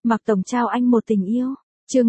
Mạc Tổng trao anh một tình yêu. Chương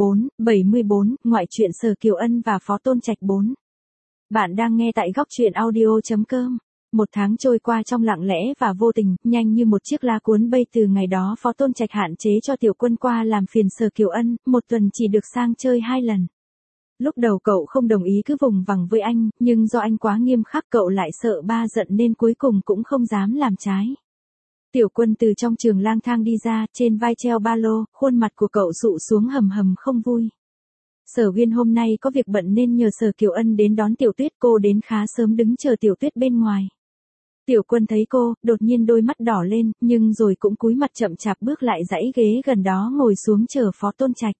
74, ngoại truyện Sở Kiều Ân và Phó Tôn Trạch 4. Bạn đang nghe tại góc truyện audio.com. Một tháng trôi qua trong lặng lẽ và vô tình, nhanh như một chiếc lá cuốn bay. Từ ngày đó Phó Tôn Trạch hạn chế cho Tiểu Quân qua làm phiền Sở Kiều Ân, một tuần chỉ được sang chơi 2 lần. Lúc đầu cậu không đồng ý cứ vùng vằng với anh, nhưng do anh quá nghiêm khắc cậu lại sợ ba giận nên cuối cùng cũng không dám làm trái. Tiểu Quân từ trong trường lang thang đi ra, trên vai treo ba lô, khuôn mặt của cậu sụ xuống hầm hầm không vui. Sở Uyên hôm nay có việc bận nên nhờ Sở Kiều Ân đến đón Tiểu Tuyết, cô đến khá sớm đứng chờ Tiểu Tuyết bên ngoài. Tiểu Quân thấy cô, đột nhiên đôi mắt đỏ lên, nhưng rồi cũng cúi mặt chậm chạp bước lại dãy ghế gần đó ngồi xuống chờ Phó Tôn Trạch.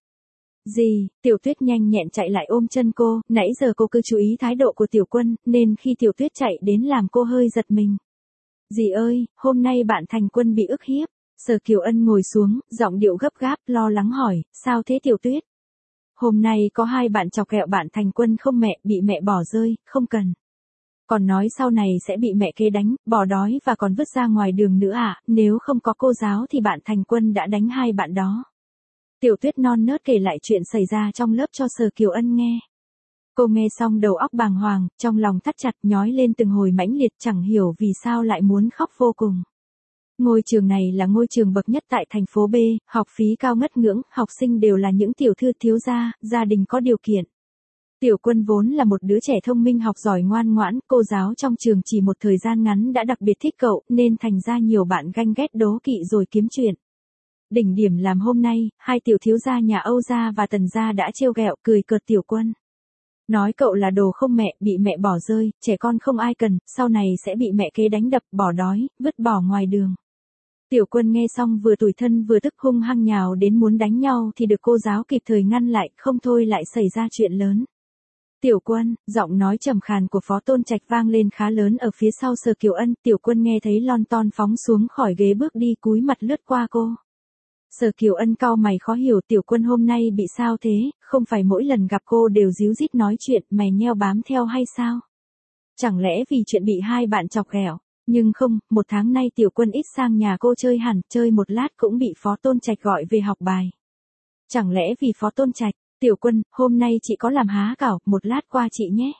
Gì? Tiểu Tuyết nhanh nhẹn chạy lại ôm chân cô, nãy giờ cô cứ chú ý thái độ của Tiểu Quân, nên khi Tiểu Tuyết chạy đến làm cô hơi giật mình. Dì ơi, hôm nay bạn Thành Quân bị ức hiếp. Sở Kiều Ân ngồi xuống, giọng điệu gấp gáp, lo lắng hỏi, sao thế Tiểu Tuyết? Hôm nay có 2 bạn chọc ghẹo bạn Thành Quân không mẹ, bị mẹ bỏ rơi, không cần. Còn nói sau này sẽ bị mẹ kế đánh, bỏ đói và còn vứt ra ngoài đường nữa à, nếu không có cô giáo thì bạn Thành Quân đã đánh 2 bạn đó. Tiểu Tuyết non nớt kể lại chuyện xảy ra trong lớp cho Sở Kiều Ân nghe. Cô nghe xong đầu óc bàng hoàng, trong lòng thắt chặt nhói lên từng hồi mãnh liệt, chẳng hiểu vì sao lại muốn khóc vô cùng. Ngôi trường này là ngôi trường bậc nhất tại thành phố B, học phí cao ngất ngưỡng, học sinh đều là những tiểu thư thiếu gia, gia đình có điều kiện. Tiểu Quân vốn là một đứa trẻ thông minh học giỏi ngoan ngoãn, cô giáo trong trường chỉ một thời gian ngắn đã đặc biệt thích cậu, nên thành ra nhiều bạn ganh ghét đố kỵ rồi kiếm chuyện. Đỉnh điểm làm hôm nay, 2 tiểu thiếu gia nhà Âu gia và Tần gia đã trêu ghẹo cười cợt Tiểu Quân. Nói cậu là đồ không mẹ, bị mẹ bỏ rơi, trẻ con không ai cần, sau này sẽ bị mẹ kế đánh đập, bỏ đói, vứt bỏ ngoài đường. Tiểu Quân nghe xong vừa tủi thân vừa tức hung hăng nhào đến muốn đánh nhau thì được cô giáo kịp thời ngăn lại, không thôi lại xảy ra chuyện lớn. Tiểu Quân, giọng nói trầm khàn của Phó Tôn Trạch vang lên khá lớn ở phía sau Sở Kiều Ân, Tiểu Quân nghe thấy lon ton phóng xuống khỏi ghế bước đi cúi mặt lướt qua cô. Sở Kiều Ân cau mày khó hiểu Tiểu Quân hôm nay bị sao thế, không phải mỗi lần gặp cô đều díu dít nói chuyện, mày nheo bám theo hay sao? Chẳng lẽ vì chuyện bị 2 bạn chọc ghẹo? Nhưng không, 1 tháng nay Tiểu Quân ít sang nhà cô chơi hẳn, chơi một lát cũng bị Phó Tôn Trạch gọi về học bài. Chẳng lẽ vì Phó Tôn Trạch? Tiểu Quân, hôm nay chị có làm há cảo, một lát qua chị nhé.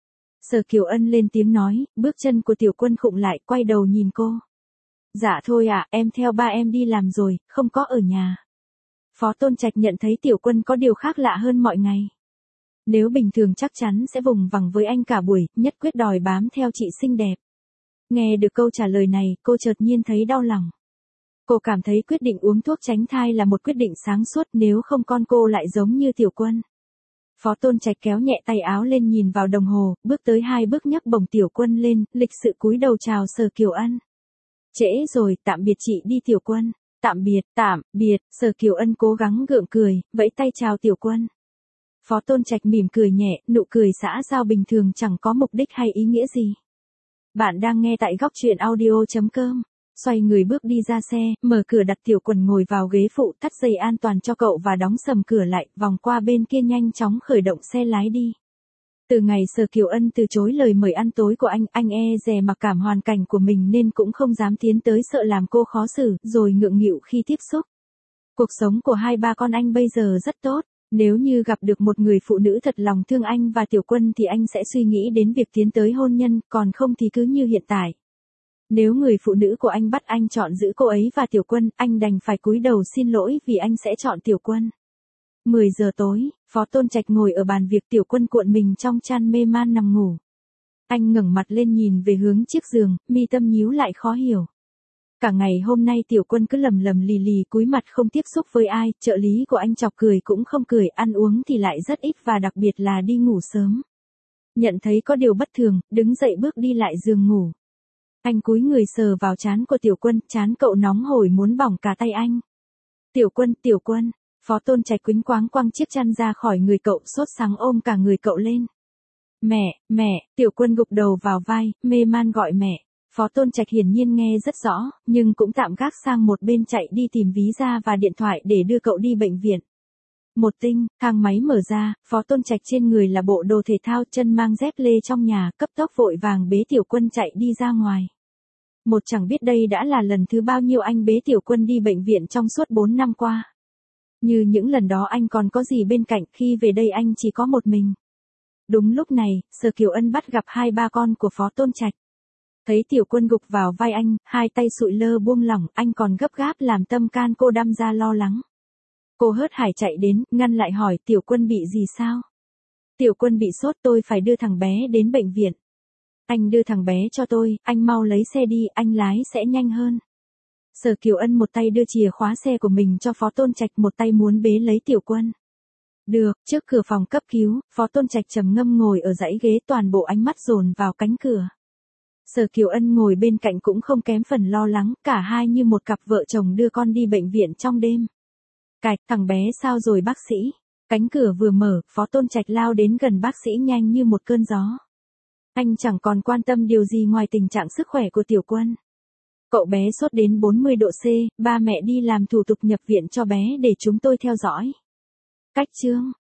Sở Kiều Ân lên tiếng nói, bước chân của Tiểu Quân khựng lại, quay đầu nhìn cô. Dạ thôi ạ, em theo ba em đi làm rồi, không có ở nhà. Phó Tôn Trạch nhận thấy Tiểu Quân có điều khác lạ hơn mọi ngày. Nếu bình thường chắc chắn sẽ vùng vằng với anh cả buổi, nhất quyết đòi bám theo chị xinh đẹp. Nghe được câu trả lời này, cô chợt nhiên thấy đau lòng. Cô cảm thấy quyết định uống thuốc tránh thai là một quyết định sáng suốt, nếu không con cô lại giống như Tiểu Quân. Phó Tôn Trạch kéo nhẹ tay áo lên nhìn vào đồng hồ, bước tới 2 bước nhấc bổng Tiểu Quân lên, lịch sự cúi đầu chào Sở Kiều Ân. Trễ rồi, tạm biệt chị đi Tiểu Quân. Tạm biệt, Sở Kiều Ân cố gắng gượng cười, vẫy tay chào Tiểu Quân. Phó Tôn Trạch mỉm cười nhẹ, nụ cười xã giao bình thường chẳng có mục đích hay ý nghĩa gì. Bạn đang nghe tại góc truyện audio.com. Xoay người bước đi ra xe, mở cửa đặt Tiểu Quân ngồi vào ghế phụ, thắt dây an toàn cho cậu và đóng sầm cửa lại, vòng qua bên kia nhanh chóng khởi động xe lái đi. Từ ngày Sở Kiều Ân từ chối lời mời ăn tối của anh dè mặc cảm hoàn cảnh của mình nên cũng không dám tiến tới sợ làm cô khó xử, rồi ngượng nghịu khi tiếp xúc. Cuộc sống của 2 ba con anh bây giờ rất tốt, nếu như gặp được một người phụ nữ thật lòng thương anh và Tiểu Quân thì anh sẽ suy nghĩ đến việc tiến tới hôn nhân, còn không thì cứ như hiện tại. Nếu người phụ nữ của anh bắt anh chọn giữ cô ấy và Tiểu Quân, anh đành phải cúi đầu xin lỗi vì anh sẽ chọn Tiểu Quân. 10 giờ tối, Phó Tôn Trạch ngồi ở bàn việc, Tiểu Quân cuộn mình trong chăn mê man nằm ngủ. Anh ngẩng mặt lên nhìn về hướng chiếc giường, mi tâm nhíu lại khó hiểu. Cả ngày hôm nay Tiểu Quân cứ lầm lầm lì lì cúi mặt không tiếp xúc với ai, trợ lý của anh chọc cười cũng không cười, ăn uống thì lại rất ít và đặc biệt là đi ngủ sớm. Nhận thấy có điều bất thường, đứng dậy bước đi lại giường ngủ. Anh cúi người sờ vào trán của Tiểu Quân, trán cậu nóng hổi muốn bỏng cả tay anh. Tiểu Quân, Phó Tôn Trạch quýnh quáng quăng chiếc chăn ra khỏi người cậu, sốt sắng ôm cả người cậu lên. Mẹ, Tiểu Quân gục đầu vào vai, mê man gọi mẹ. Phó Tôn Trạch hiển nhiên nghe rất rõ, nhưng cũng tạm gác sang một bên chạy đi tìm ví da và điện thoại để đưa cậu đi bệnh viện. Một tinh, thang máy mở ra, Phó Tôn Trạch trên người là bộ đồ thể thao, chân mang dép lê trong nhà, cấp tốc vội vàng bế Tiểu Quân chạy đi ra ngoài. Một chẳng biết đây đã là lần thứ bao nhiêu anh bế Tiểu Quân đi bệnh viện trong suốt 4 năm qua. Như những lần đó anh còn có gì bên cạnh, khi về đây anh chỉ có một mình. Đúng lúc này, Sở Kiều Ân bắt gặp hai ba con của Phó Tôn Trạch. Thấy Tiểu Quân gục vào vai anh, hai tay sụi lơ buông lỏng, anh còn gấp gáp làm tâm can cô đăm ra lo lắng. Cô hớt hải chạy đến, ngăn lại hỏi Tiểu Quân bị gì sao? Tiểu Quân bị sốt, tôi phải đưa thằng bé đến bệnh viện. Anh đưa thằng bé cho tôi, anh mau lấy xe đi, anh lái sẽ nhanh hơn. Sở Kiều Ân một tay đưa chìa khóa xe của mình cho Phó Tôn Trạch, một tay muốn bế lấy Tiểu Quân. Được, trước cửa phòng cấp cứu, Phó Tôn Trạch trầm ngâm ngồi ở dãy ghế, toàn bộ ánh mắt dồn vào cánh cửa. Sở Kiều Ân ngồi bên cạnh cũng không kém phần lo lắng, cả hai như một cặp vợ chồng đưa con đi bệnh viện trong đêm. Cạch, thằng bé sao rồi bác sĩ? Cánh cửa vừa mở, Phó Tôn Trạch lao đến gần bác sĩ nhanh như một cơn gió. Anh chẳng còn quan tâm điều gì ngoài tình trạng sức khỏe của Tiểu Quân. Cậu bé sốt đến 40 độ C, ba mẹ đi làm thủ tục nhập viện cho bé để chúng tôi theo dõi. Cách chương